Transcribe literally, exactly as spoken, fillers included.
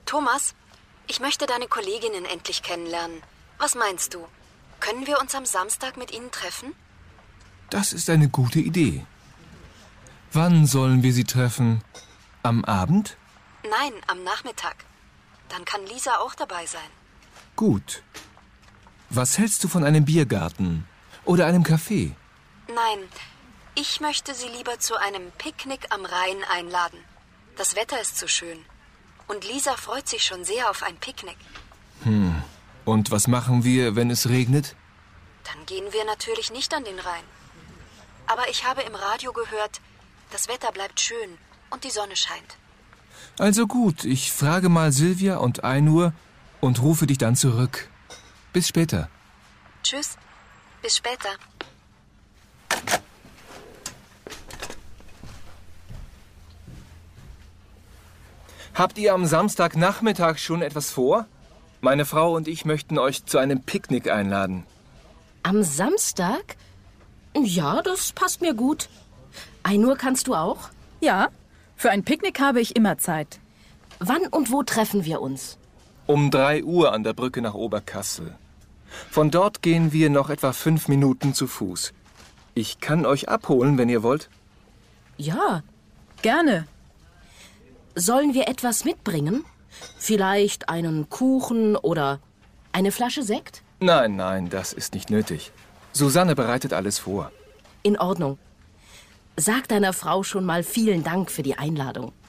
Thomas, ich möchte deine Kolleginnen endlich kennenlernen. Was meinst du? Können wir uns am Samstag mit ihnen treffen? Das ist eine gute Idee. Wann sollen wir sie treffen? Am Abend? Nein, am Nachmittag. Dann kann Lisa auch dabei sein. Gut. Was hältst du von einem Biergarten oder einem Café? Nein, ich möchte sie lieber zu einem Picknick am Rhein einladen. Das Wetter ist so schön. Und Lisa freut sich schon sehr auf ein Picknick. Hm. Und was machen wir, wenn es regnet? Dann gehen wir natürlich nicht an den Rhein. Aber ich habe im Radio gehört, das Wetter bleibt schön und die Sonne scheint. Also gut, ich frage mal Silvia und Ainur und rufe dich dann zurück. Bis später. Tschüss, bis später. Habt ihr am Samstagnachmittag schon etwas vor? Meine Frau und ich möchten euch zu einem Picknick einladen. Am Samstag? Ja, das passt mir gut. Ainur, kannst du auch? Ja, für ein Picknick habe ich immer Zeit. Wann und wo treffen wir uns? Um drei Uhr an der Brücke nach Oberkassel. Von dort gehen wir noch etwa fünf Minuten zu Fuß. Ich kann euch abholen, wenn ihr wollt. Ja. Gerne. Sollen wir etwas mitbringen? Vielleicht einen Kuchen oder eine Flasche Sekt? Nein, nein, das ist nicht nötig. Susanne bereitet alles vor. In Ordnung. Sag deiner Frau schon mal vielen Dank für die Einladung.